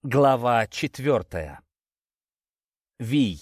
Глава 4. Вий.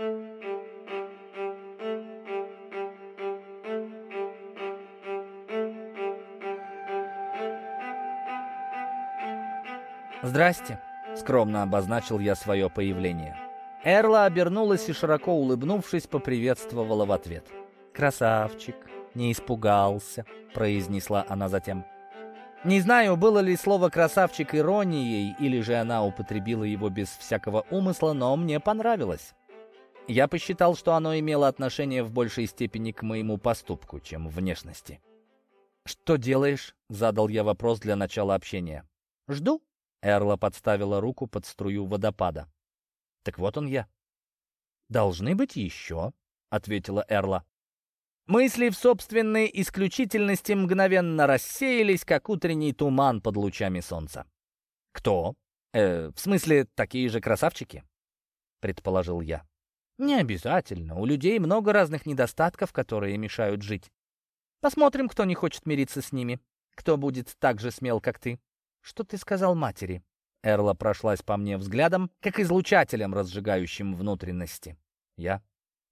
«Здрасте», — скромно обозначил я свое появление. Эрла обернулась и, широко улыбнувшись, поприветствовала в ответ. «Красавчик, не испугался», — произнесла она затем. Не знаю, было ли слово «красавчик» иронией, или же она употребила его без всякого умысла, но мне понравилось. Я посчитал, что оно имело отношение в большей степени к моему поступку, чем внешности. «Что делаешь?» — задал я вопрос для начала общения. «Жду». Эрла подставила руку под струю водопада. «Так вот он я». «Должны быть еще», — ответила Эрла. Мысли в собственной исключительности мгновенно рассеялись, как утренний туман под лучами солнца. «Кто? В смысле, такие же красавчики?» — предположил я. «Не обязательно. У людей много разных недостатков, которые мешают жить. Посмотрим, кто не хочет мириться с ними. Кто будет так же смел, как ты. Что ты сказал матери?» Эрла прошлась по мне взглядом, как излучателем, разжигающим внутренности. Я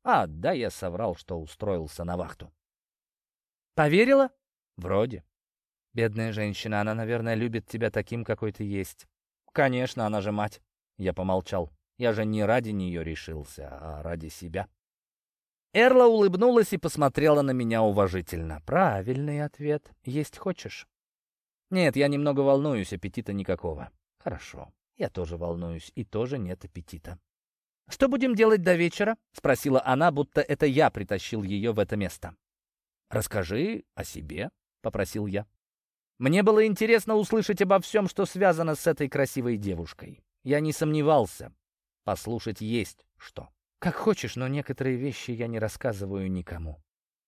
я соврал, что устроился на вахту. «Поверила?» «Вроде». «Бедная женщина, она, наверное, любит тебя таким, какой ты есть». «Конечно, она же мать». Я помолчал. «Я же не ради нее решился, а ради себя». Эрла улыбнулась и посмотрела на меня уважительно. «Правильный ответ. Есть хочешь?» «Нет, я немного волнуюсь, аппетита никакого». «Хорошо, я тоже волнуюсь, и тоже нет аппетита». «Что будем делать до вечера?» — спросила она, будто это я притащил ее в это место. «Расскажи о себе», — попросил я. Мне было интересно услышать обо всем, что связано с этой красивой девушкой. Я не сомневался. Послушать есть что. «Как хочешь, но некоторые вещи я не рассказываю никому».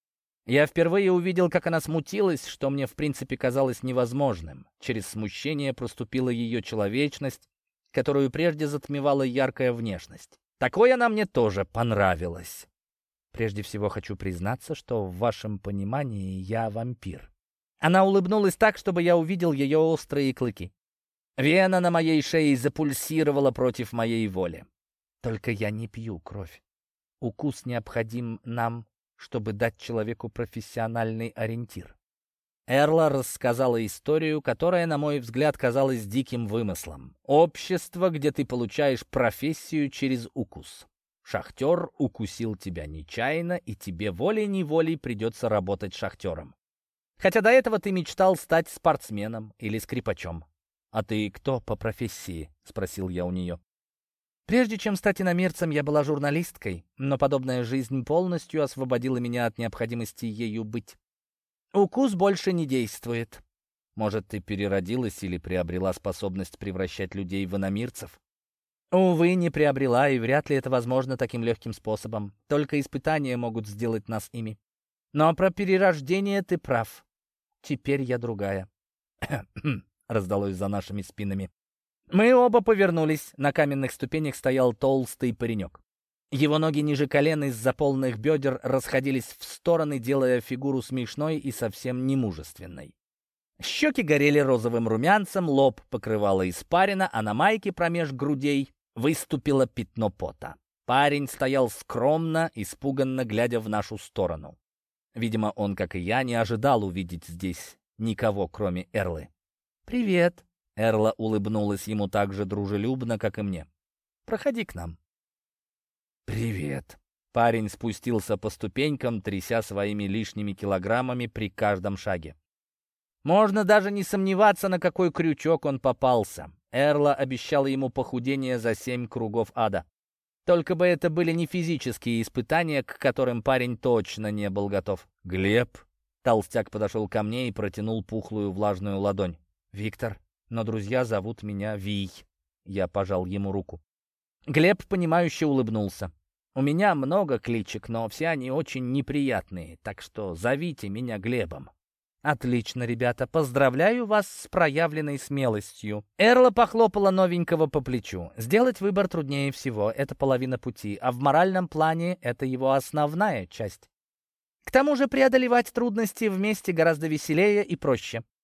Я впервые увидел, как она смутилась, что мне в принципе казалось невозможным. Через смущение проступила ее человечность, которую прежде затмевала яркая внешность. Такой она мне тоже понравилась. Прежде всего хочу признаться, что в вашем понимании я вампир. Она улыбнулась так, чтобы я увидел ее острые клыки. Вена на моей шее запульсировала против моей воли. Только я не пью кровь. Укус необходим нам, чтобы дать человеку профессиональный ориентир. Эрла рассказала историю, которая, на мой взгляд, казалась диким вымыслом. Общество, где ты получаешь профессию через укус. Шахтер укусил тебя нечаянно, и тебе волей-неволей придется работать шахтером. Хотя до этого ты мечтал стать спортсменом или скрипачом. «А ты кто по профессии?» — спросил я у нее. Прежде чем стать иномирцем, я была журналисткой, но подобная жизнь полностью освободила меня от необходимости ею быть. Укус больше не действует. Может, ты переродилась или приобрела способность превращать людей в иномирцев? Увы, не приобрела, и вряд ли это возможно таким легким способом. Только испытания могут сделать нас ими. Но про перерождение ты прав. Теперь я другая. Раздалось за нашими спинами. Мы оба повернулись. На каменных ступенях стоял толстый паренек. Его ноги ниже колен из-за полных бедер расходились в стороны, делая фигуру смешной и совсем немужественной. Щеки горели розовым румянцем, лоб покрывало испарина, а на майке промеж грудей выступило пятно пота. Парень стоял скромно, испуганно глядя в нашу сторону. Видимо, он, как и я, не ожидал увидеть здесь никого, кроме Эрлы. «Привет!» — Эрла улыбнулась ему так же дружелюбно, как и мне. «Проходи к нам». «Привет!» Парень спустился по ступенькам, тряся своими лишними килограммами при каждом шаге. Можно даже не сомневаться, на какой крючок он попался. Эрла обещала ему похудение за 7 кругов ада. Только бы это были не физические испытания, к которым парень точно не был готов. «Глеб!» Толстяк подошел ко мне и протянул пухлую влажную ладонь. «Виктор, но друзья зовут меня Вий». Я пожал ему руку. Глеб, понимающе улыбнулся. «У меня много кличек, но все они очень неприятные, так что зовите меня Глебом». «Отлично, ребята, поздравляю вас с проявленной смелостью». Эрла похлопала новенького по плечу. «Сделать выбор труднее всего, это половина пути, а в моральном плане это его основная часть. К тому же преодолевать трудности вместе гораздо веселее и проще.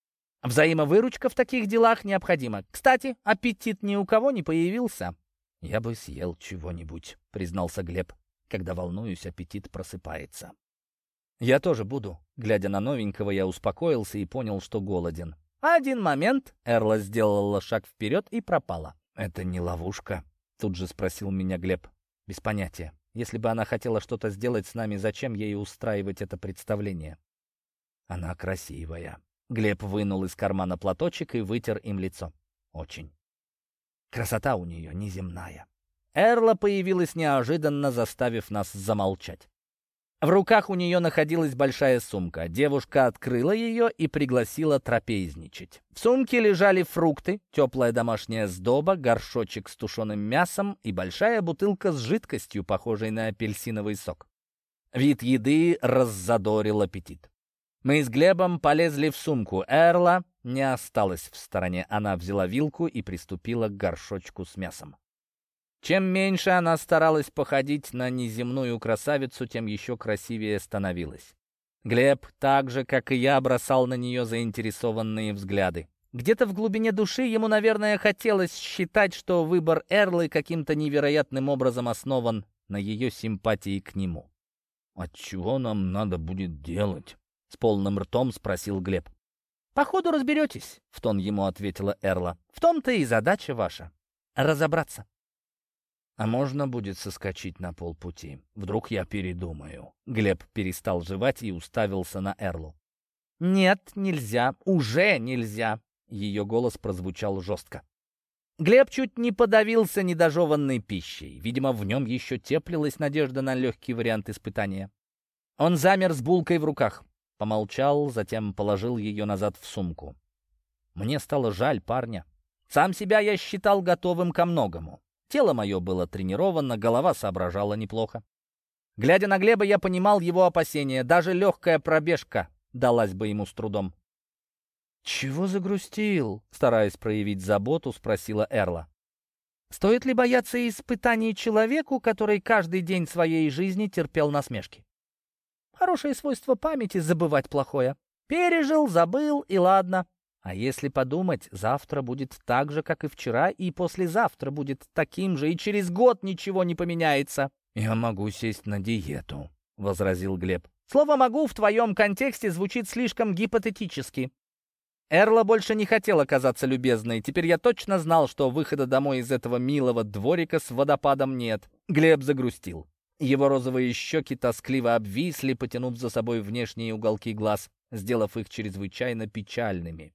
Взаимовыручка в таких делах необходима. Кстати, аппетит ни у кого не появился. «Я бы съел чего-нибудь», — признался Глеб. «Когда волнуюсь, аппетит просыпается». «Я тоже буду». Глядя на новенького, я успокоился и понял, что голоден. «Один момент». Эрла сделала шаг вперед и пропала. «Это не ловушка?» — тут же спросил меня Глеб. «Без понятия. Если бы она хотела что-то сделать с нами, зачем ей устраивать это представление?» «Она красивая». Глеб вынул из кармана платочек и вытер им лицо. «Очень. Красота у нее неземная». Эрла появилась неожиданно, заставив нас замолчать. В руках у нее находилась большая сумка. Девушка открыла ее и пригласила трапезничать. В сумке лежали фрукты, теплая домашняя сдоба, горшочек с тушеным мясом и большая бутылка с жидкостью, похожей на апельсиновый сок. Вид еды раззадорил аппетит. Мы с Глебом полезли в сумку. Эрла не осталась в стороне. Она взяла вилку и приступила к горшочку с мясом. Чем меньше она старалась походить на неземную красавицу, тем еще красивее становилась. Глеб, так же, как и я, бросал на нее заинтересованные взгляды. Где-то в глубине души ему, наверное, хотелось считать, что выбор Эрлы каким-то невероятным образом основан на ее симпатии к нему. «А чего нам надо будет делать?» — с полным ртом спросил Глеб. «По ходу разберетесь», — в тон ему ответила Эрла. «В том-то и задача ваша — разобраться». «А можно будет соскочить на полпути? Вдруг я передумаю?» Глеб перестал жевать и уставился на Эрлу. «Нет, нельзя. Уже нельзя!» Ее голос прозвучал жестко. Глеб чуть не подавился недожеванной пищей. Видимо, в нем еще теплилась надежда на легкий вариант испытания. Он замер с булкой в руках. Помолчал, затем положил ее назад в сумку. Мне стало жаль парня. Сам себя я считал готовым ко многому. Тело мое было тренировано, голова соображала неплохо. Глядя на Глеба, я понимал его опасения. Даже легкая пробежка далась бы ему с трудом. «Чего загрустил?» — стараясь проявить заботу, спросила Эрла. «Стоит ли бояться испытаний человеку, который каждый день своей жизни терпел насмешки? Хорошее свойство памяти — забывать плохое. Пережил, забыл, и ладно. А если подумать, завтра будет так же, как и вчера, и послезавтра будет таким же, и через год ничего не поменяется». «Я могу сесть на диету», — возразил Глеб. «Слово «могу» в твоем контексте звучит слишком гипотетически». Эрла больше не хотела казаться любезной. Теперь я точно знал, что выхода домой из этого милого дворика с водопадом нет. Глеб загрустил. Его розовые щеки тоскливо обвисли, потянув за собой внешние уголки глаз, сделав их чрезвычайно печальными.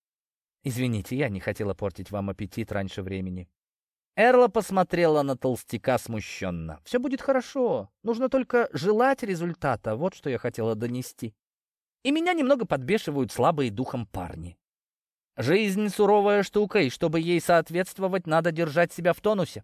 «Извините, я не хотела портить вам аппетит раньше времени». Эрла посмотрела на толстяка смущенно. «Все будет хорошо. Нужно только желать результата. Вот что я хотела донести. И меня немного подбешивают слабые духом парни. Жизнь — суровая штука, и чтобы ей соответствовать, надо держать себя в тонусе».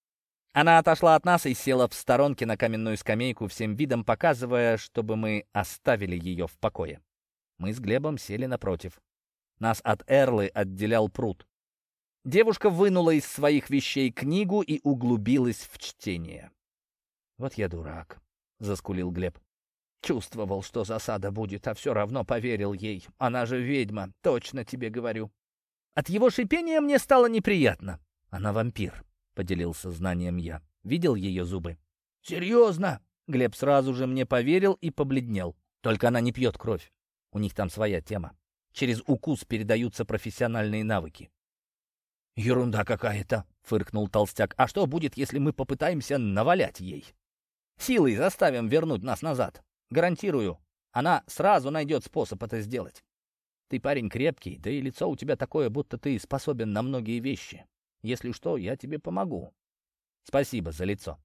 Она отошла от нас и села в сторонке на каменную скамейку, всем видом показывая, чтобы мы оставили ее в покое. Мы с Глебом сели напротив. Нас от Эрлы отделял пруд. Девушка вынула из своих вещей книгу и углубилась в чтение. «Вот я дурак», — заскулил Глеб. «Чувствовал, что засада будет, а все равно поверил ей. Она же ведьма, точно тебе говорю». От его шипения мне стало неприятно. «Она вампир», — поделился знанием я. Видел ее зубы. «Серьезно?» Глеб сразу же мне поверил и побледнел. «Только она не пьет кровь. У них там своя тема. Через укус передаются профессиональные навыки». «Ерунда какая-то», — фыркнул толстяк. «А что будет, если мы попытаемся навалять ей? Силой заставим вернуть нас назад. Гарантирую, она сразу найдет способ это сделать. Ты парень крепкий, да и лицо у тебя такое, будто ты способен на многие вещи. Если что, я тебе помогу. Спасибо за лицо».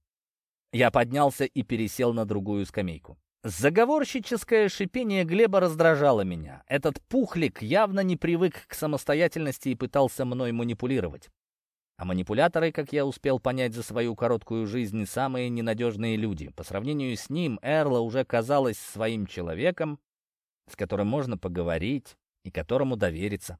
Я поднялся и пересел на другую скамейку. Заговорщическое шипение Глеба раздражало меня. Этот пухлик явно не привык к самостоятельности и пытался мной манипулировать. А манипуляторы, как я успел понять за свою короткую жизнь, самые ненадежные люди. По сравнению с ним Эрла уже казалась своим человеком, с которым можно поговорить и которому довериться.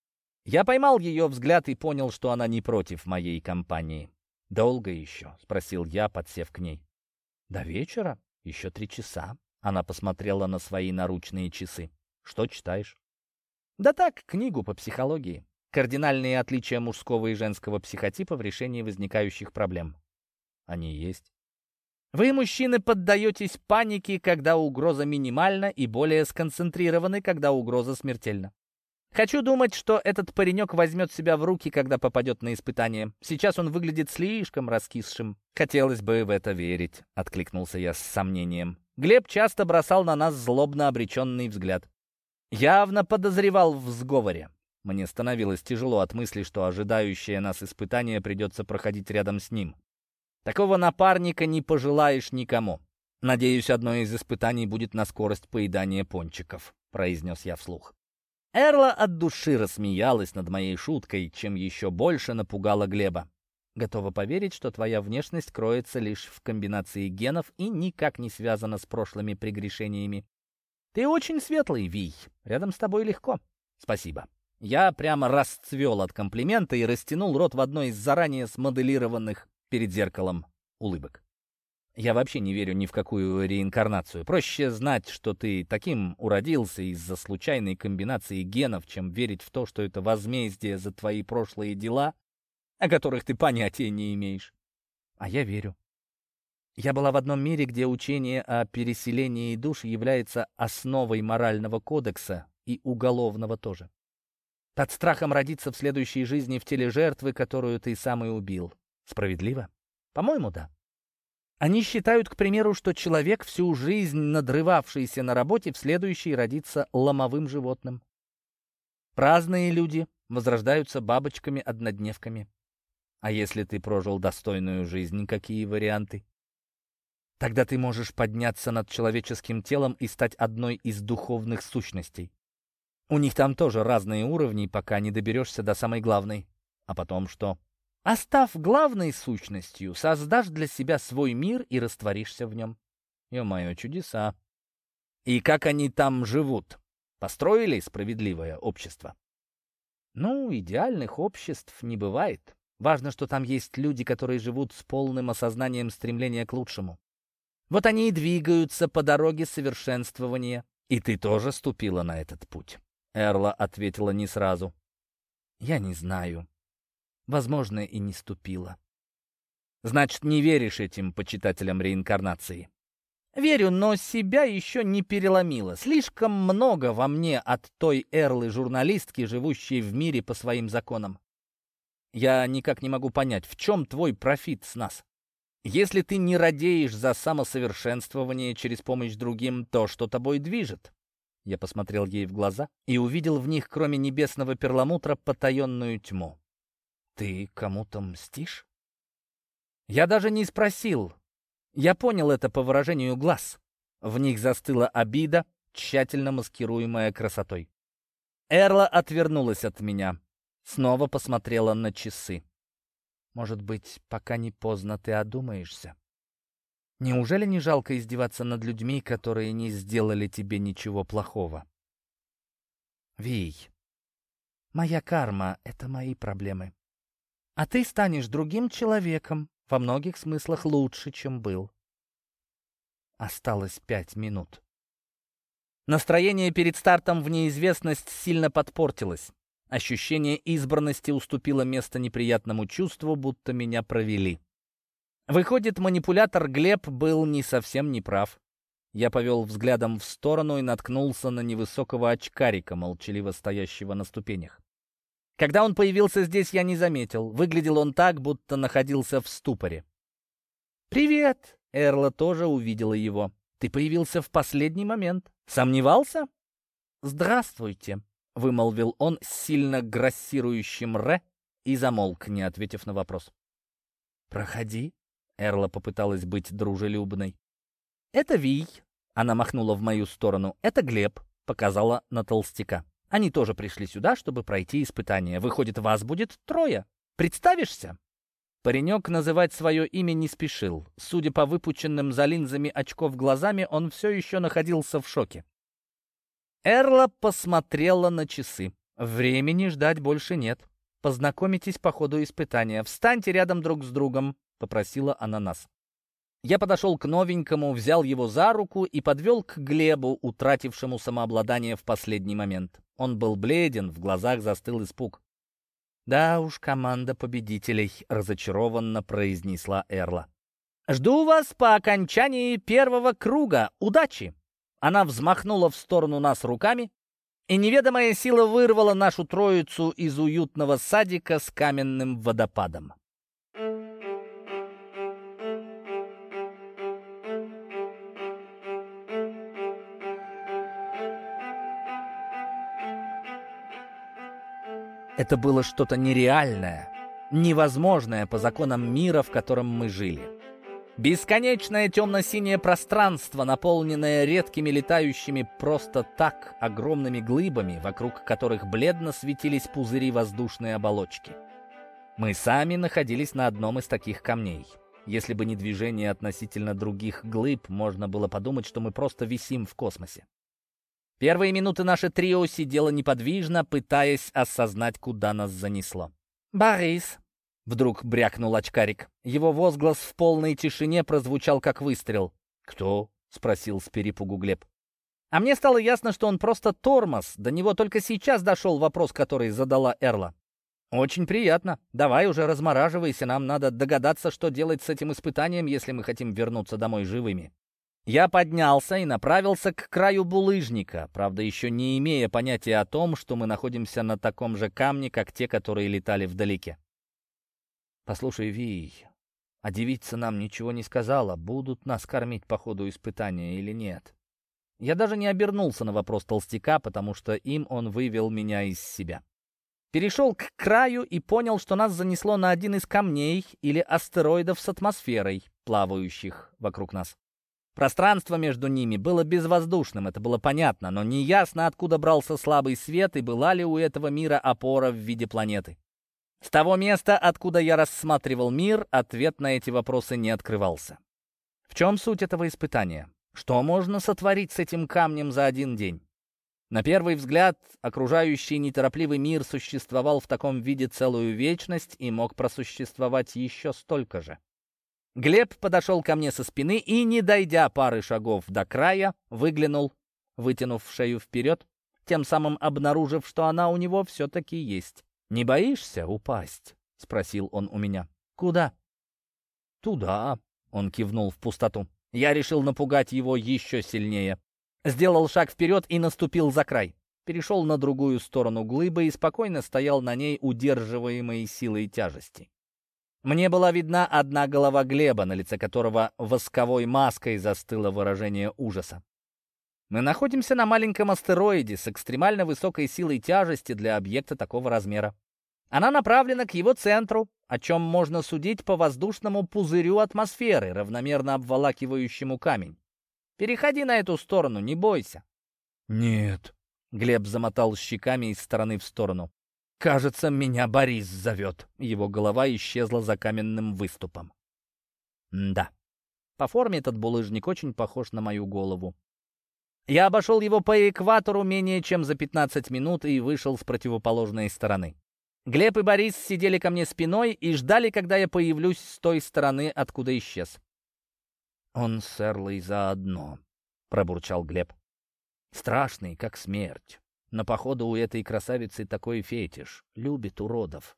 Я поймал ее взгляд и понял, что она не против моей компании. «Долго еще?» — спросил я, подсев к ней. «До вечера? Еще 3 часа». Она посмотрела на свои наручные часы. «Что читаешь?» Да так, книгу по психологии. Кардинальные отличия мужского и женского психотипа в решении возникающих проблем. Они есть. Вы, мужчины, поддаетесь панике, когда угроза минимальна, и более сконцентрированы, когда угроза смертельна. Хочу думать, что этот паренек возьмет себя в руки, когда попадет на испытание. Сейчас он выглядит слишком раскисшим. Хотелось бы в это верить, откликнулся я с сомнением. Глеб часто бросал на нас злобно обреченный взгляд. Явно подозревал в сговоре. Мне становилось тяжело от мысли, что ожидающее нас испытание придется проходить рядом с ним. Такого напарника не пожелаешь никому. Надеюсь, одно из испытаний будет на скорость поедания пончиков, произнес я вслух. Эрла от души рассмеялась над моей шуткой, чем еще больше напугала Глеба. Готова поверить, что твоя внешность кроется лишь в комбинации генов и никак не связана с прошлыми прегрешениями. Ты очень светлый, Вий. Рядом с тобой легко. Спасибо. Я прямо расцвел от комплимента и растянул рот в одной из заранее смоделированных перед зеркалом улыбок. Я вообще не верю ни в какую реинкарнацию. Проще знать, что ты таким уродился из-за случайной комбинации генов, чем верить в то, что это возмездие за твои прошлые дела, о которых ты понятия не имеешь. А я верю. Я была в одном мире, где учение о переселении душ является основой морального кодекса и уголовного тоже. Под страхом родиться в следующей жизни в теле жертвы, которую ты сам и убил. Справедливо? По-моему, да. Они считают, к примеру, что человек, всю жизнь надрывавшийся на работе, в следующей родится ломовым животным. Праздные люди возрождаются бабочками-однодневками. А если ты прожил достойную жизнь, какие варианты? Тогда ты можешь подняться над человеческим телом и стать одной из духовных сущностей. У них там тоже разные уровни, пока не доберешься до самой главной. А потом что? А став главной сущностью, создашь для себя свой мир и растворишься в нем. Ё-моё, чудеса. И как они там живут? Построили справедливое общество? Ну, идеальных обществ не бывает. Важно, что там есть люди, которые живут с полным осознанием стремления к лучшему. Вот они и двигаются по дороге совершенствования. И ты тоже ступила на этот путь. Эрла ответила не сразу. Я не знаю. Возможно, и не ступила. Значит, не веришь этим почитателям реинкарнации? Верю, но себя еще не переломила. Слишком много во мне от той Эрлы-журналистки, живущей в мире по своим законам. Я никак не могу понять, в чем твой профит с нас? Если ты не радеешь за самосовершенствование через помощь другим, то что тобой движет? Я посмотрел ей в глаза и увидел в них, кроме небесного перламутра, потаенную тьму. Ты кому-то мстишь? Я даже не спросил. Я понял это по выражению глаз. В них застыла обида, тщательно маскируемая красотой. Эрла отвернулась от меня. Снова посмотрела на часы. Может быть, пока не поздно, ты одумаешься? Неужели не жалко издеваться над людьми, которые не сделали тебе ничего плохого? Вий, моя карма — это мои проблемы. А ты станешь другим человеком, во многих смыслах лучше, чем был. Осталось 5 минут. Настроение перед стартом в неизвестность сильно подпортилось. Ощущение избранности уступило место неприятному чувству, будто меня провели. Выходит, манипулятор Глеб был не совсем неправ. Я повел взглядом в сторону и наткнулся на невысокого очкарика, молчаливо стоящего на ступенях. Когда он появился здесь, я не заметил. Выглядел он так, будто находился в ступоре. «Привет!» — Эрла тоже увидела его. «Ты появился в последний момент. Сомневался?» «Здравствуйте!» — вымолвил он с сильно грассирующим «р» и замолк, не ответив на вопрос. «Проходи!» — Эрла попыталась быть дружелюбной. «Это Вий!» — она махнула в мою сторону. «Это Глеб!» — показала на толстяка. Они тоже пришли сюда, чтобы пройти испытание. Выходит, вас будет 3. Представишься?» Паренек называть свое имя не спешил. Судя по выпученным за линзами очков глазами, он все еще находился в шоке. Эрла посмотрела на часы. «Времени ждать больше нет. Познакомитесь по ходу испытания. Встаньте рядом друг с другом», — попросила она нас. Я подошел к новенькому, взял его за руку и подвел к Глебу, утратившему самообладание в последний момент. Он был бледен, в глазах застыл испуг. «Да уж, команда победителей», — разочарованно произнесла Эрла. «Жду вас по окончании первого круга. Удачи!» Она взмахнула в сторону нас руками, и неведомая сила вырвала нашу троицу из уютного садика с каменным водопадом. Это было что-то нереальное, невозможное по законам мира, в котором мы жили. Бесконечное темно-синее пространство, наполненное редкими летающими просто так огромными глыбами, вокруг которых бледно светились пузыри воздушной оболочки. Мы сами находились на одном из таких камней. Если бы не движение относительно других глыб, можно было подумать, что мы просто висим в космосе. Первые минуты наше трио сидело неподвижно, пытаясь осознать, куда нас занесло. «Борис!» — вдруг брякнул очкарик. Его возглас в полной тишине прозвучал, как выстрел. «Кто?» — спросил с перепугу Глеб. А мне стало ясно, что он просто тормоз. До него только сейчас дошел вопрос, который задала Эрла. «Очень приятно. Давай уже размораживайся, нам надо догадаться, что делать с этим испытанием, если мы хотим вернуться домой живыми». Я поднялся и направился к краю булыжника, правда, еще не имея понятия о том, что мы находимся на таком же камне, как те, которые летали вдалеке. «Послушай, Вий, а девица нам ничего не сказала, будут нас кормить по ходу испытания или нет?» Я даже не обернулся на вопрос толстяка, потому что им он вывел меня из себя. Перешел к краю и понял, что нас занесло на один из камней или астероидов с атмосферой, плавающих вокруг нас. Пространство между ними было безвоздушным, это было понятно, но неясно, откуда брался слабый свет и была ли у этого мира опора в виде планеты. С того места, откуда я рассматривал мир, ответ на эти вопросы не открывался. В чем суть этого испытания? Что можно сотворить с этим камнем за один день? На первый взгляд, окружающий неторопливый мир существовал в таком виде целую вечность и мог просуществовать еще столько же. Глеб подошел ко мне со спины и, не дойдя пары шагов до края, выглянул, вытянув шею вперед, тем самым обнаружив, что она у него все-таки есть. «Не боишься упасть?» — спросил он у меня. «Куда?» «Туда», — он кивнул в пустоту. Я решил напугать его еще сильнее. Сделал шаг вперед и наступил за край. Перешел на другую сторону глыбы и спокойно стоял на ней, удерживаемой силой тяжести. Мне была видна одна голова Глеба, на лице которого восковой маской застыло выражение ужаса. Мы находимся на маленьком астероиде с экстремально высокой силой тяжести для объекта такого размера. Она направлена к его центру, о чем можно судить по воздушному пузырю атмосферы, равномерно обволакивающему камень. Переходи на эту сторону, не бойся. «Нет», — Глеб замотал щеками из стороны в сторону. «Кажется, меня Борис зовет». Его голова исчезла за каменным выступом. Да, по форме этот булыжник очень похож на мою голову. Я обошел его по экватору менее чем за 15 минут и вышел с противоположной стороны. Глеб и Борис сидели ко мне спиной и ждали, когда я появлюсь с той стороны, откуда исчез. «Он с Эрлой заодно», — пробурчал Глеб. «Страшный, как смерть. Но, походу, у этой красавицы такой фетиш. Любит уродов».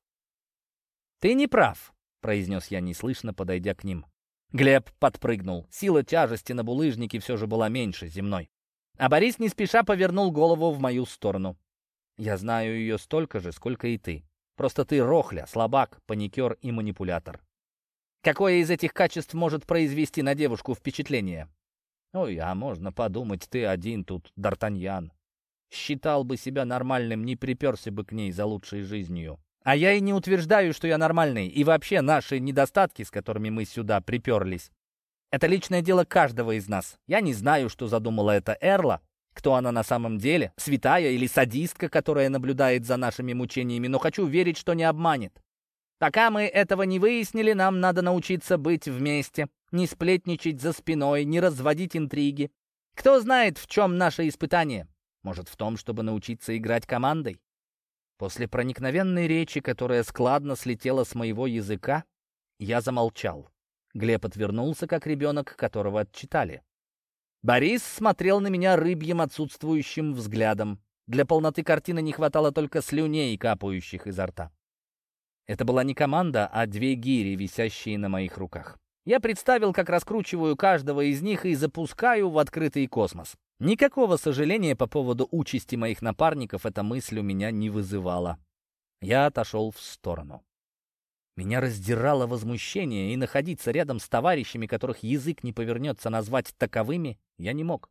«Ты не прав», — произнес я неслышно, подойдя к ним. Глеб подпрыгнул. Сила тяжести на булыжнике все же была меньше земной. А Борис не спеша повернул голову в мою сторону. «Я знаю ее столько же, сколько и ты. Просто ты рохля, слабак, паникер и манипулятор. Какое из этих качеств может произвести на девушку впечатление?» «Ой, а можно подумать, ты один тут, Д'Артаньян. Считал бы себя нормальным, не приперся бы к ней за лучшей жизнью. А я и не утверждаю, что я нормальный. И вообще наши недостатки, с которыми мы сюда приперлись, это личное дело каждого из нас. Я не знаю, что задумала эта Эрла, кто она на самом деле, святая или садистка, которая наблюдает за нашими мучениями, но хочу верить, что не обманет. Пока мы этого не выяснили, нам надо научиться быть вместе, не сплетничать за спиной, не разводить интриги. Кто знает, в чем наше испытание? Может, в том, чтобы научиться играть командой? После проникновенной речи, которая складно слетела с моего языка, я замолчал. Глеб отвернулся, как ребенок, которого отчитали. Борис смотрел на меня рыбьим отсутствующим взглядом. Для полноты картины не хватало только слюней, капающих изо рта. Это была не команда, а две гири, висящие на моих руках. Я представил, как раскручиваю каждого из них и запускаю в открытый космос. Никакого сожаления по поводу участи моих напарников эта мысль у меня не вызывала. Я отошел в сторону. Меня раздирало возмущение, и находиться рядом с товарищами, которых язык не повернется назвать таковыми, я не мог.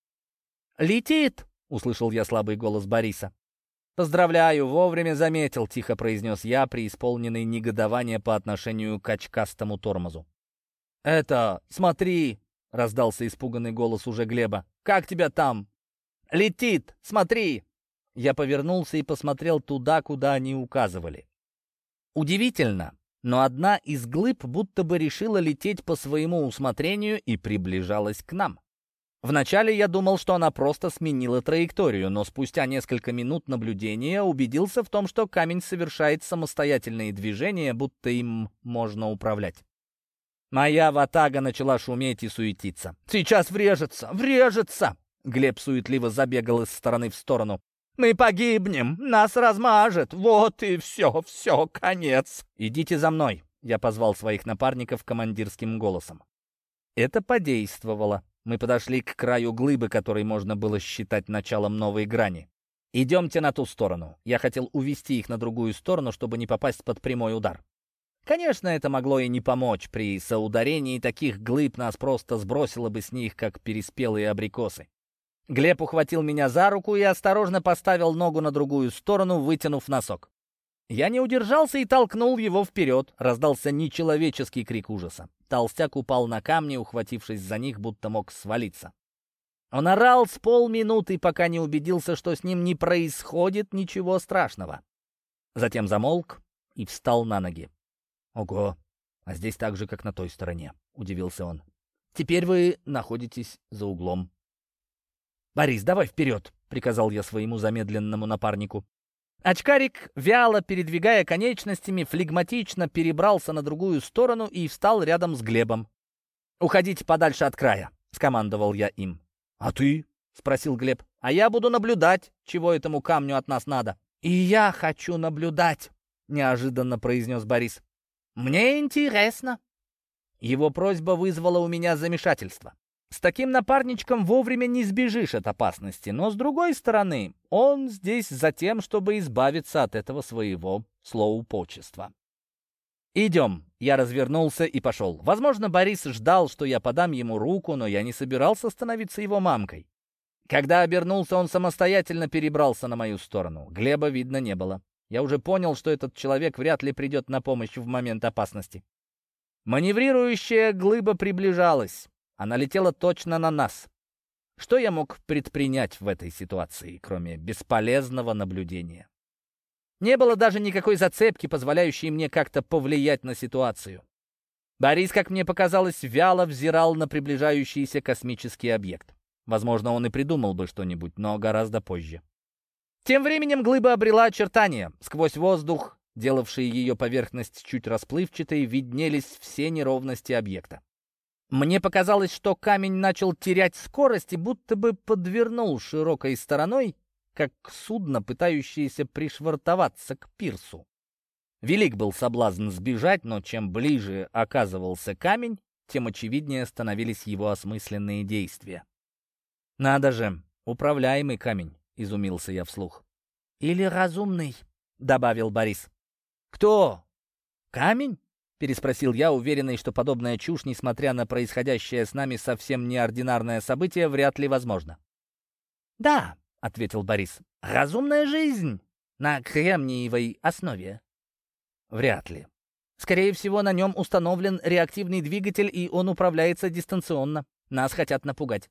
«Летит!» — услышал я слабый голос Бориса. «Поздравляю, вовремя заметил», — тихо произнес я, преисполненный негодования по отношению к очкастому тормозу. «Это, смотри!» — раздался испуганный голос уже Глеба. «Как тебя там?» «Летит! Смотри!» Я повернулся и посмотрел туда, куда они указывали. Удивительно, но одна из глыб будто бы решила лететь по своему усмотрению и приближалась к нам. Вначале я думал, что она просто сменила траекторию, но спустя несколько минут наблюдения убедился в том, что камень совершает самостоятельные движения, будто им можно управлять. Моя ватага начала шуметь и суетиться. «Сейчас врежется! Врежется!» Глеб суетливо забегал из стороны в сторону. «Мы погибнем! Нас размажет! Вот и все, конец!» «Идите за мной!» Я позвал своих напарников командирским голосом. Это подействовало. Мы подошли к краю глыбы, который можно было считать началом новой грани. «Идемте на ту сторону». Я хотел увести их на другую сторону, чтобы не попасть под прямой удар. Конечно, это могло и не помочь. При соударении таких глыб нас просто сбросило бы с них, как переспелые абрикосы. Глеб ухватил меня за руку и осторожно поставил ногу на другую сторону, вытянув носок. Я не удержался и толкнул его вперед. Раздался нечеловеческий крик ужаса. Толстяк упал на камни, ухватившись за них, будто мог свалиться. Он орал с полминуты, пока не убедился, что с ним не происходит ничего страшного. Затем замолк и встал на ноги. «Ого, а здесь так же, как на той стороне», — удивился он. «Теперь вы находитесь за углом». «Борис, давай вперед», — приказал я своему замедленному напарнику. Очкарик, вяло передвигая конечностями, флегматично перебрался на другую сторону и встал рядом с Глебом. «Уходите подальше от края», — скомандовал я им. «А ты?» — спросил Глеб. «А я буду наблюдать, чего этому камню от нас надо». «И я хочу наблюдать», — неожиданно произнес Борис. «Мне интересно». Его просьба вызвала у меня замешательство. С таким напарничком вовремя не сбежишь от опасности, но, с другой стороны, он здесь за тем, чтобы избавиться от этого своего злоупочества. «Идем». Я развернулся и пошел. Возможно, Борис ждал, что я подам ему руку, но я не собирался становиться его мамкой. Когда обернулся, он самостоятельно перебрался на мою сторону. Глеба видно не было. Я уже понял, что этот человек вряд ли придет на помощь в момент опасности. Маневрирующая глыба приближалась. Она летела точно на нас. Что я мог предпринять в этой ситуации, кроме бесполезного наблюдения? Не было даже никакой зацепки, позволяющей мне как-то повлиять на ситуацию. Борис, как мне показалось, вяло взирал на приближающийся космический объект. Возможно, он и придумал бы что-нибудь, но гораздо позже. Тем временем глыба обрела очертания. Сквозь воздух, делавший ее поверхность чуть расплывчатой, виднелись все неровности объекта. Мне показалось, что камень начал терять скорость и будто бы подвернул широкой стороной, как судно, пытающееся пришвартоваться к пирсу. Велик был соблазн сбежать, но чем ближе оказывался камень, тем очевиднее становились его осмысленные действия. «Надо же, управляемый камень», — изумился я вслух. «Или разумный», — добавил Борис. «Кто? Камень?» — переспросил я, уверенный, что подобная чушь, несмотря на происходящее с нами совсем неординарное событие, вряд ли возможно. «Да», — ответил Борис, — «разумная жизнь на кремниевой основе». «Вряд ли. Скорее всего, на нем установлен реактивный двигатель, и он управляется дистанционно. Нас хотят напугать».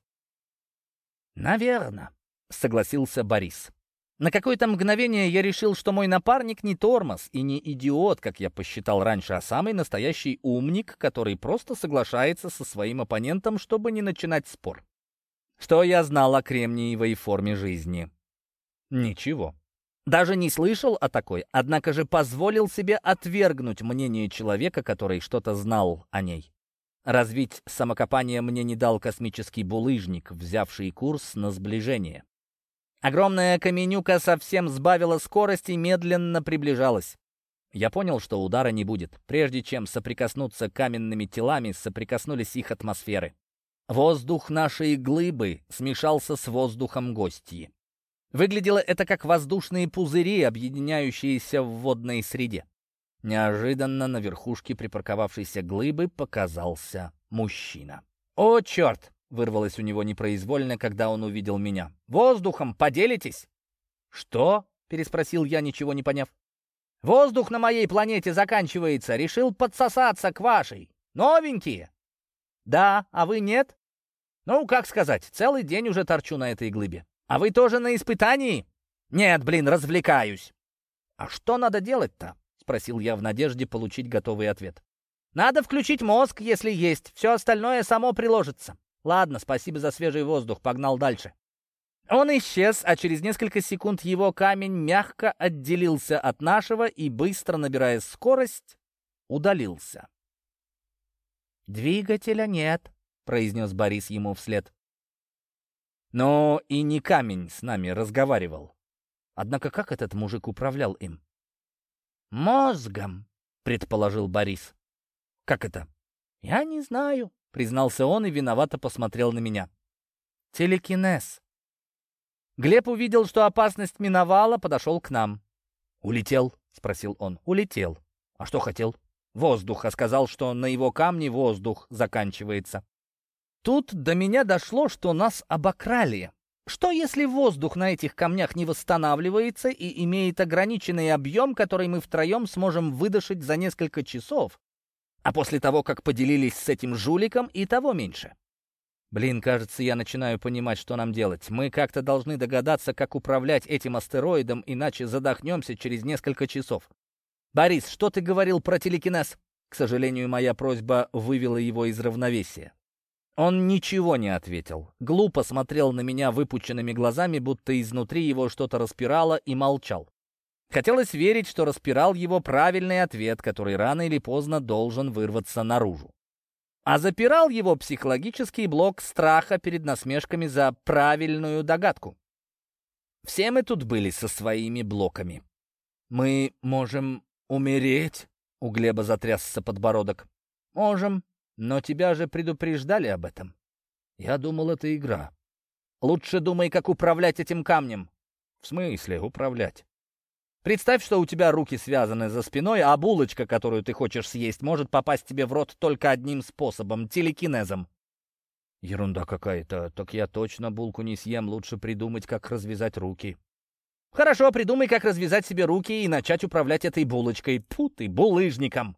«Наверно», — согласился Борис. На какое-то мгновение я решил, что мой напарник не тормоз и не идиот, как я посчитал раньше, а самый настоящий умник, который просто соглашается со своим оппонентом, чтобы не начинать спор. Что я знал о кремниевой форме жизни? Ничего. Даже не слышал о такой, однако же позволил себе отвергнуть мнение человека, который что-то знал о ней. Развить самокопание мне не дал космический булыжник, взявший курс на сближение. Огромная каменюка совсем сбавила скорость и медленно приближалась. Я понял, что удара не будет. Прежде чем соприкоснуться каменными телами, соприкоснулись их атмосферы. Воздух нашей глыбы смешался с воздухом гостьи. Выглядело это как воздушные пузыри, объединяющиеся в водной среде. Неожиданно на верхушке припарковавшейся глыбы показался мужчина. «О, черт!» — вырвалось у него непроизвольно, когда он увидел меня. «Воздухом поделитесь?» «Что?» — переспросил я, ничего не поняв. «Воздух на моей планете заканчивается. Решил подсосаться к вашей. Новенькие?» «Да, а вы нет?» «Ну, как сказать, целый день уже торчу на этой глыбе. А вы тоже на испытании?» «Нет, блин, развлекаюсь». «А что надо делать-то?» — спросил я в надежде получить готовый ответ. «Надо включить мозг, если есть. Все остальное само приложится». «Ладно, спасибо за свежий воздух. Погнал дальше». Он исчез, а через несколько секунд его камень мягко отделился от нашего и, быстро набирая скорость, удалился. «Двигателя нет», — произнес Борис ему вслед. Но и не камень с нами разговаривал. Однако как этот мужик управлял им? «Мозгом», — предположил Борис. «Как это?» «Я не знаю», — признался он и виновато посмотрел на меня. «Телекинез». Глеб увидел, что опасность миновала, подошел к нам. «Улетел?» — спросил он. «Улетел. А что хотел?» «Воздух», а сказал, что на его камне воздух заканчивается. Тут до меня дошло, что нас обокрали. Что если воздух на этих камнях не восстанавливается и имеет ограниченный объем, который мы втроем сможем выдышать за несколько часов, а после того, как поделились с этим жуликом, и того меньше? Блин, кажется, я начинаю понимать, что нам делать. Мы как-то должны догадаться, как управлять этим астероидом, иначе задохнемся через несколько часов. «Борис, что ты говорил про телекинез?» К сожалению, моя просьба вывела его из равновесия. Он ничего не ответил. Глупо смотрел на меня выпученными глазами, будто изнутри его что-то распирало, и молчал. Хотелось верить, что распирал его правильный ответ, который рано или поздно должен вырваться наружу. А запирал его психологический блок страха перед насмешками за правильную догадку. Все мы тут были со своими блоками. «Мы можем умереть?» — у Глеба затрясся подбородок. «Можем. Но тебя же предупреждали об этом. Я думал, это игра. Лучше думай, как управлять этим камнем». «В смысле управлять?» «Представь, что у тебя руки связаны за спиной, а булочка, которую ты хочешь съесть, может попасть тебе в рот только одним способом — телекинезом». «Ерунда какая-то. Так я точно булку не съем. Лучше придумать, как развязать руки». «Хорошо, придумай, как развязать себе руки и начать управлять этой булочкой. Тьфу ты, булыжником».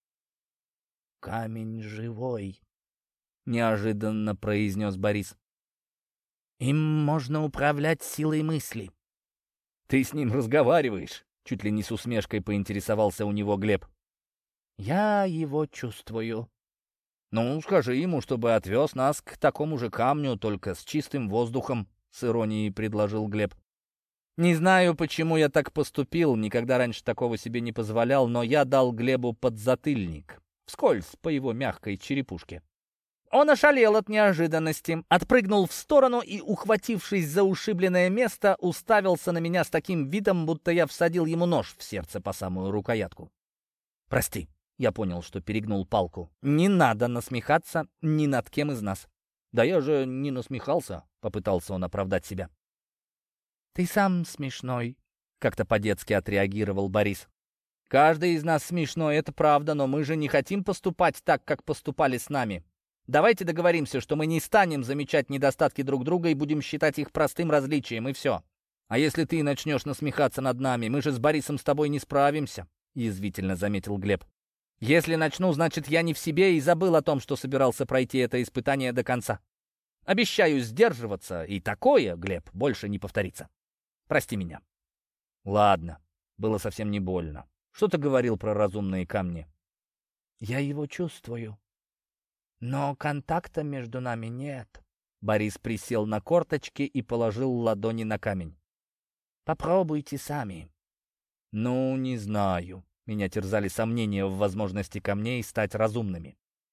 «Камень живой», — неожиданно произнес Борис. «Им можно управлять силой мысли». «Ты с ним разговариваешь?» — чуть ли не с усмешкой поинтересовался у него Глеб. «Я его чувствую». «Ну, скажи ему, чтобы отвез нас к такому же камню, только с чистым воздухом», — с иронией предложил Глеб. Не знаю, почему я так поступил, никогда раньше такого себе не позволял, но я дал Глебу подзатыльник, вскользь по его мягкой черепушке. Он ошалел от неожиданности, отпрыгнул в сторону и, ухватившись за ушибленное место, уставился на меня с таким видом, будто я всадил ему нож в сердце по самую рукоятку. «Прости», — я понял, что перегнул палку. «Не надо насмехаться ни над кем из нас». «Да я же не насмехался», — попытался он оправдать себя. «Ты сам смешной», — как-то по-детски отреагировал Борис. «Каждый из нас смешной, это правда, но мы же не хотим поступать так, как поступали с нами. Давайте договоримся, что мы не станем замечать недостатки друг друга и будем считать их простым различием, и все. А если ты начнешь насмехаться над нами, мы же с Борисом с тобой не справимся», — язвительно заметил Глеб. «Если начну, значит, я не в себе и забыл о том, что собирался пройти это испытание до конца. Обещаю сдерживаться, и такое, Глеб, больше не повторится. Прости меня». «Ладно, было совсем не больно. Что ты говорил про разумные камни?» «Я его чувствую. Но контакта между нами нет». Борис присел на корточки и положил ладони на камень. «Попробуйте сами». «Ну, не знаю». Меня терзали сомнения в возможности камней стать разумными.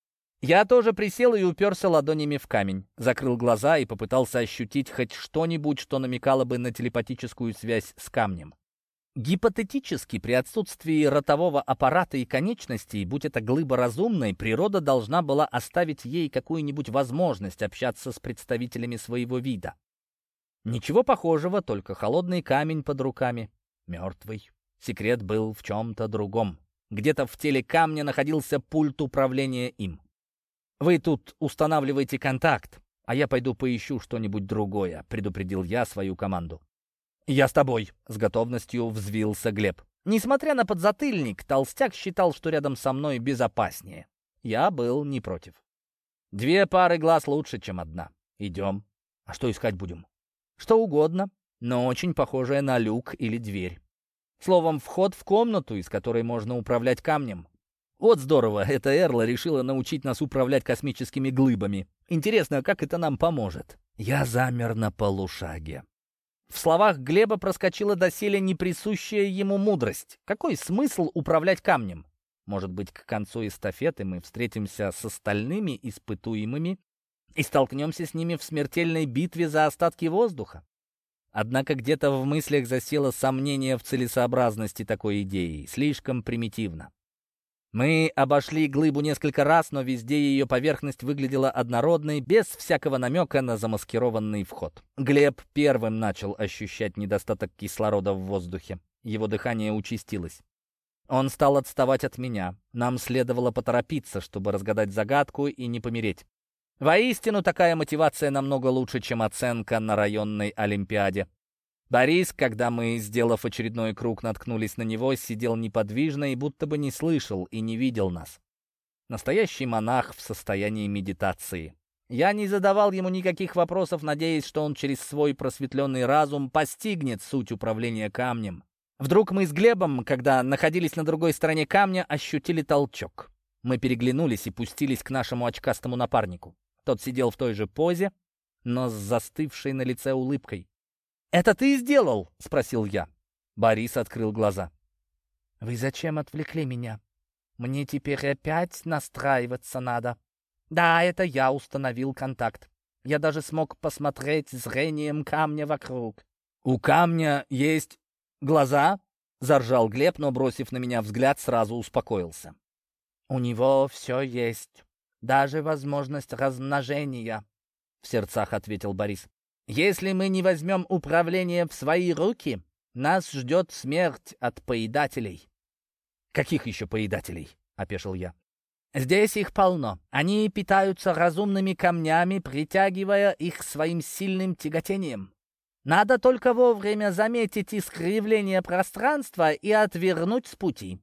Я тоже присел и уперся ладонями в камень, закрыл глаза и попытался ощутить хоть что-нибудь, что намекало бы на телепатическую связь с камнем. Гипотетически, при отсутствии ротового аппарата и конечностей, будь это глыба разумной, природа должна была оставить ей какую-нибудь возможность общаться с представителями своего вида. Ничего похожего, только холодный камень под руками. Мертвый. Секрет был в чем-то другом. Где-то в теле камня находился пульт управления им. «Вы тут устанавливаете контакт, а я пойду поищу что-нибудь другое», — предупредил я свою команду. «Я с тобой», — с готовностью взвился Глеб. Несмотря на подзатыльник, толстяк считал, что рядом со мной безопаснее. Я был не против. 2 пары глаз лучше, чем 1. Идем. А что искать будем? Что угодно, но очень похожее на люк или дверь. Словом, вход в комнату, из которой можно управлять камнем. Вот здорово, эта Эрла решила научить нас управлять космическими глыбами. Интересно, как это нам поможет? Я замер на полушаге. В словах Глеба проскочила доселе неприсущая ему мудрость. Какой смысл управлять камнем? Может быть, к концу эстафеты мы встретимся с остальными испытуемыми и столкнемся с ними в смертельной битве за остатки воздуха? Однако где-то в мыслях засело сомнение в целесообразности такой идеи. Слишком примитивно. Мы обошли глыбу несколько раз, но везде ее поверхность выглядела однородной, без всякого намека на замаскированный вход. Глеб первым начал ощущать недостаток кислорода в воздухе. Его дыхание участилось. Он стал отставать от меня. Нам следовало поторопиться, чтобы разгадать загадку и не помереть. Воистину, такая мотивация намного лучше, чем оценка на районной олимпиаде. Борис, когда мы, сделав очередной круг, наткнулись на него, сидел неподвижно и будто бы не слышал и не видел нас. Настоящий монах в состоянии медитации. Я не задавал ему никаких вопросов, надеясь, что он через свой просветленный разум постигнет суть управления камнем. Вдруг мы с Глебом, когда находились на другой стороне камня, ощутили толчок. Мы переглянулись и пустились к нашему очкастому напарнику. Тот сидел в той же позе, но с застывшей на лице улыбкой. «Это ты сделал?» — спросил я. Борис открыл глаза. «Вы зачем отвлекли меня? Мне теперь опять настраиваться надо. Да, это я установил контакт. Я даже смог посмотреть зрением камня вокруг». «У камня есть глаза?» — заржал Глеб, но, бросив на меня взгляд, сразу успокоился. «У него все есть, даже возможность размножения», — в сердцах ответил Борис. «Если мы не возьмем управление в свои руки, нас ждет смерть от поедателей». «Каких еще поедателей?» — опешил я. «Здесь их полно. Они питаются разумными камнями, притягивая их своим сильным тяготением. Надо только вовремя заметить искривление пространства и отвернуть с пути».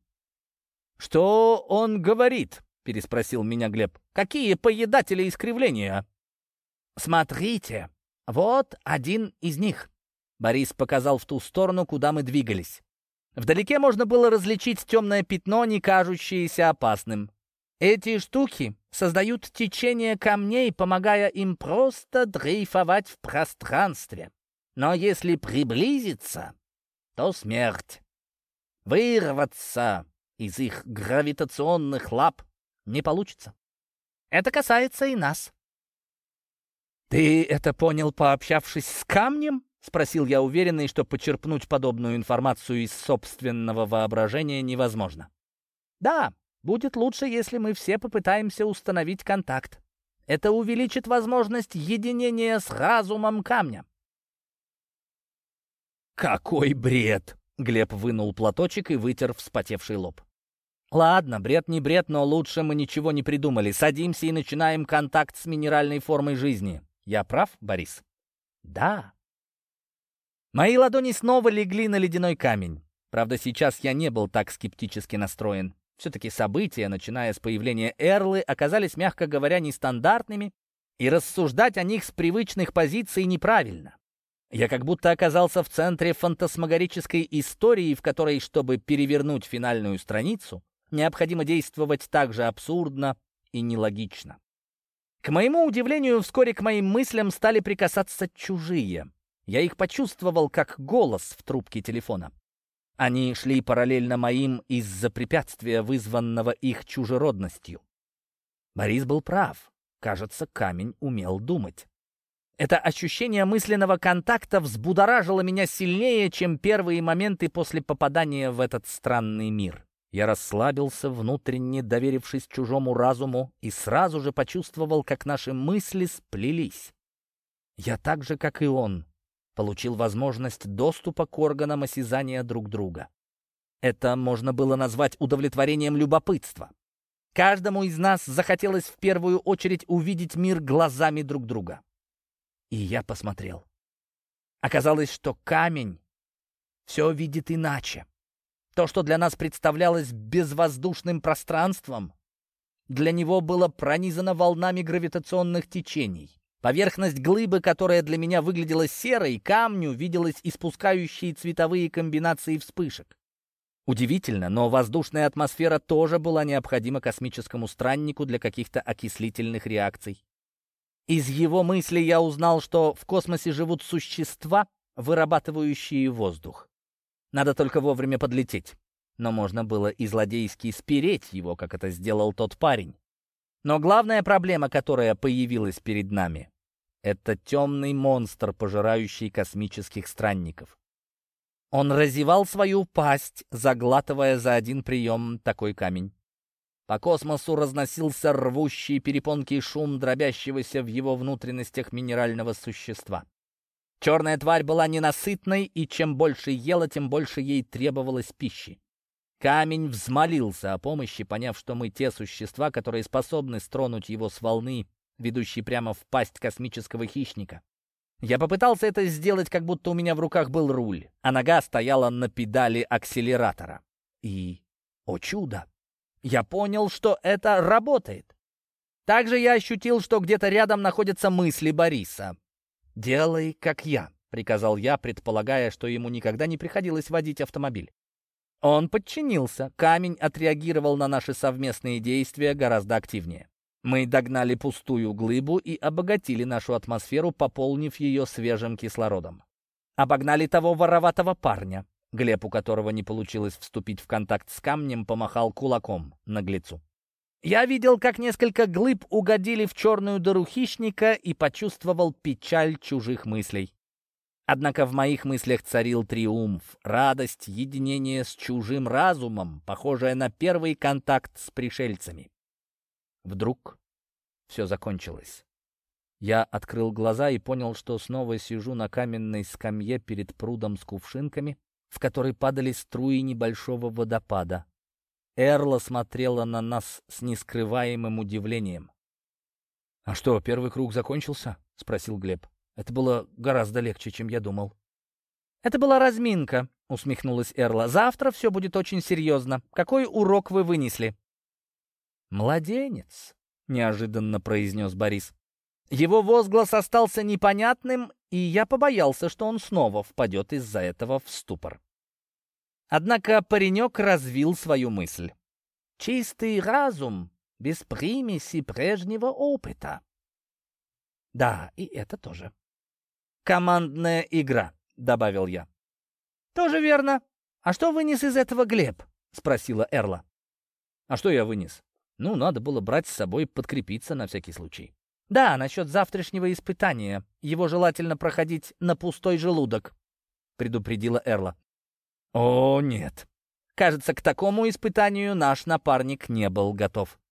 «Что он говорит?» — переспросил меня Глеб. «Какие поедатели искривления?» «Смотрите, вот один из них». Борис показал в ту сторону, куда мы двигались. Вдалеке можно было различить темное пятно, не кажущееся опасным. Эти штуки создают течение камней, помогая им просто дрейфовать в пространстве. Но если приблизиться, то смерть. Вырваться из их гравитационных лап не получится. Это касается и нас. «Ты это понял, пообщавшись с камнем?» — спросил я, уверенный, что почерпнуть подобную информацию из собственного воображения невозможно. «Да, будет лучше, если мы все попытаемся установить контакт. Это увеличит возможность единения с разумом камня». «Какой бред!» — Глеб вынул платочек и вытер вспотевший лоб. «Ладно, бред не бред, но лучше мы ничего не придумали. Садимся и начинаем контакт с минеральной формой жизни. Я прав, Борис?» «Да». Мои ладони снова легли на ледяной камень. Правда, сейчас я не был так скептически настроен. Все-таки события, начиная с появления Эрлы, оказались, мягко говоря, нестандартными, и рассуждать о них с привычных позиций неправильно. Я как будто оказался в центре фантасмагорической истории, в которой, чтобы перевернуть финальную страницу, необходимо действовать так же абсурдно и нелогично. К моему удивлению, вскоре к моим мыслям стали прикасаться чужие. Я их почувствовал как голос в трубке телефона. Они шли параллельно моим из-за препятствия, вызванного их чужеродностью. Борис был прав. Кажется, камень умел думать. Это ощущение мысленного контакта взбудоражило меня сильнее, чем первые моменты после попадания в этот странный мир. Я расслабился, внутренне доверившись чужому разуму, и сразу же почувствовал, как наши мысли сплелись. Я так же, как и он, получил возможность доступа к органам осязания друг друга. Это можно было назвать удовлетворением любопытства. Каждому из нас захотелось в первую очередь увидеть мир глазами друг друга. И я посмотрел. Оказалось, что камень все видит иначе. То, что для нас представлялось безвоздушным пространством, для него было пронизано волнами гравитационных течений. Поверхность глыбы, которая для меня выглядела серой, камню виделась испускающей цветовые комбинации вспышек. Удивительно, но воздушная атмосфера тоже была необходима космическому страннику для каких-то окислительных реакций. Из его мыслей я узнал, что в космосе живут существа, вырабатывающие воздух. Надо только вовремя подлететь. Но можно было и злодейски спереть его, как это сделал тот парень. Но главная проблема, которая появилась перед нами, это темный монстр, пожирающий космических странников. Он разевал свою пасть, заглатывая за один прием такой камень. По космосу разносился рвущий перепонки шум дробящегося в его внутренностях минерального существа. Черная тварь была ненасытной, и чем больше ела, тем больше ей требовалось пищи. Камень взмолился о помощи, поняв, что мы те существа, которые способны стронуть его с волны, ведущей прямо в пасть космического хищника. Я попытался это сделать, как будто у меня в руках был руль, а нога стояла на педали акселератора. И, о чудо, я понял, что это работает. Также я ощутил, что где-то рядом находятся мысли Бориса. «Делай, как я», — приказал я, предполагая, что ему никогда не приходилось водить автомобиль. Он подчинился. Камень отреагировал на наши совместные действия гораздо активнее. Мы догнали пустую глыбу и обогатили нашу атмосферу, пополнив ее свежим кислородом. Обогнали того вороватого парня. Глеб, у которого не получилось вступить в контакт с камнем, помахал кулаком наглецу. Я видел, как несколько глыб угодили в черную дыру хищника и почувствовал печаль чужих мыслей. Однако в моих мыслях царил триумф, радость, единение с чужим разумом, похожее на первый контакт с пришельцами. Вдруг все закончилось. Я открыл глаза и понял, что снова сижу на каменной скамье перед прудом с кувшинками, в который падали струи небольшого водопада. Эрла смотрела на нас с нескрываемым удивлением. «А что, первый круг закончился?» — спросил Глеб. «Это было гораздо легче, чем я думал». «Это была разминка», — усмехнулась Эрла. «Завтра все будет очень серьезно. Какой урок вы вынесли?» «Младенец», — неожиданно произнес Борис. Его возглас остался непонятным, и я побоялся, что он снова впадет из-за этого в ступор. Однако паренек развил свою мысль. «Чистый разум, без примеси прежнего опыта». «Да, и это тоже». «Командная игра», — добавил я. «Тоже верно. А что вынес из этого Глеб?» — спросила Эрла. «А что я вынес? Ну, надо было брать с собой подкрепиться на всякий случай». «Да, насчет завтрашнего испытания. Его желательно проходить на пустой желудок», — предупредила Эрла. «О, нет. Кажется, к такому испытанию наш напарник не был готов».